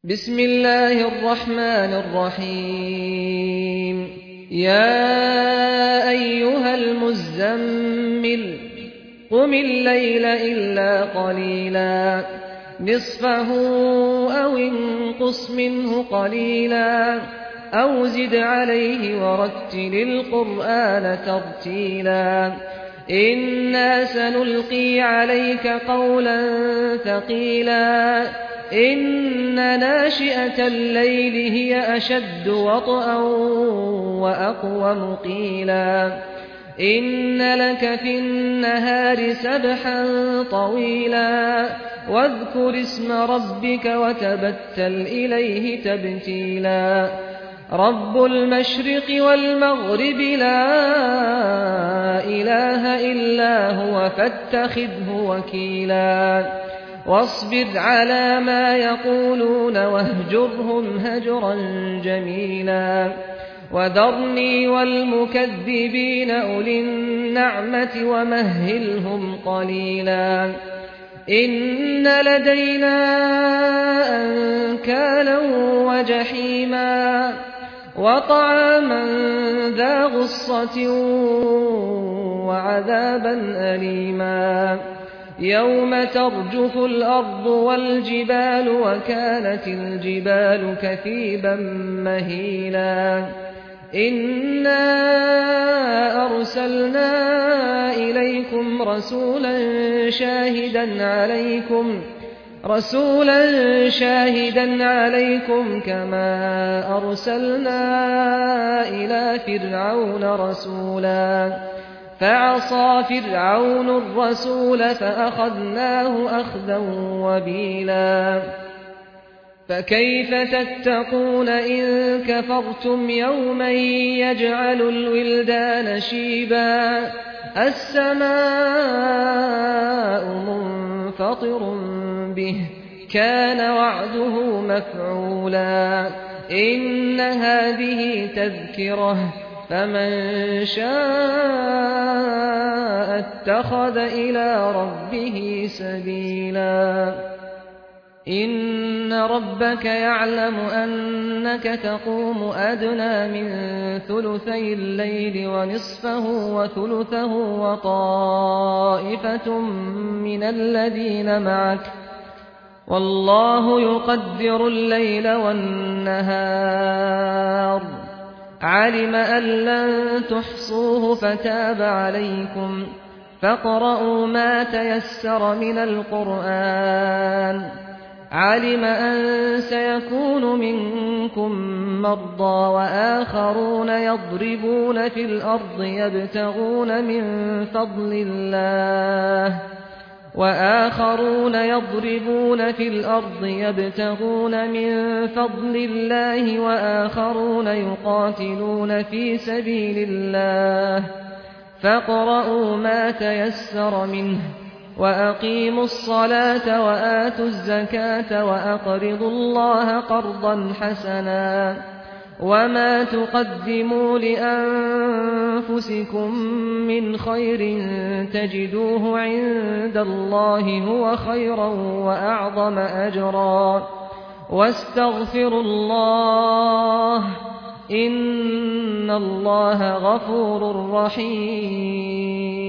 بسم الله الرحمن الرحيم يا أيها المزمل قم الليل إلا قليلا نصفه أو انقص منه قليلا أو زد عليه ورتل القرآن ترتيلا إنا سنلقي عليك قولا ثقيلا إن ناشئة الليل هي أشد وطئا وأقوم قيلا إن لك في النهار سبحا طويلا واذكر اسم ربك وتبتل إليه تبتيلا رب المشرق والمغرب لا إله إلا هو فاتخذه وكيلا واصبر على ما يقولون واهجرهم هجرا جميلا وذرني والمكذبين أولي النعمة ومهلهم قليلا إن لدينا أنكالا وجحيما وطعاما ذا غصة وعذابا أليما يوم ترجف الأرض والجبال وكانت الجبال كثيبا مهيلا إنا أرسلنا إليكم رسولا شاهدا عليكم كما أرسلنا إلى فرعون رسولا فعصى فرعون الرسول فأخذناه أخذا وبيلا فكيف تتقون إن كفرتم يوما يجعل الولدان شيبا السماء منفطر به كان وعده مفعولا إن هذه تذكرة فمن شاء اتخذ إلى ربه سبيلا إن ربك يعلم أنك تقوم أدنى من ثلثي الليل ونصفه وثلثه وطائفة من الذين معك والله يقدر الليل والنهار علم أن لن تحصوه فتاب عليكم فاقرؤوا ما تيسر من القرآن علم أن سيكون منكم مرضى وآخرون يضربون في الأرض يبتغون من فضل الله وآخرون يقاتلون في سبيل الله فاقرؤوا ما تيسر منه وأقيموا الصلاة وآتوا الزكاة وأقرضوا الله قرضا حسنا وما تقدموا لأنفسكم من خير تجدوه عند الله هو خيرا وأعظم أجرا واستغفروا الله إن الله غفور رحيم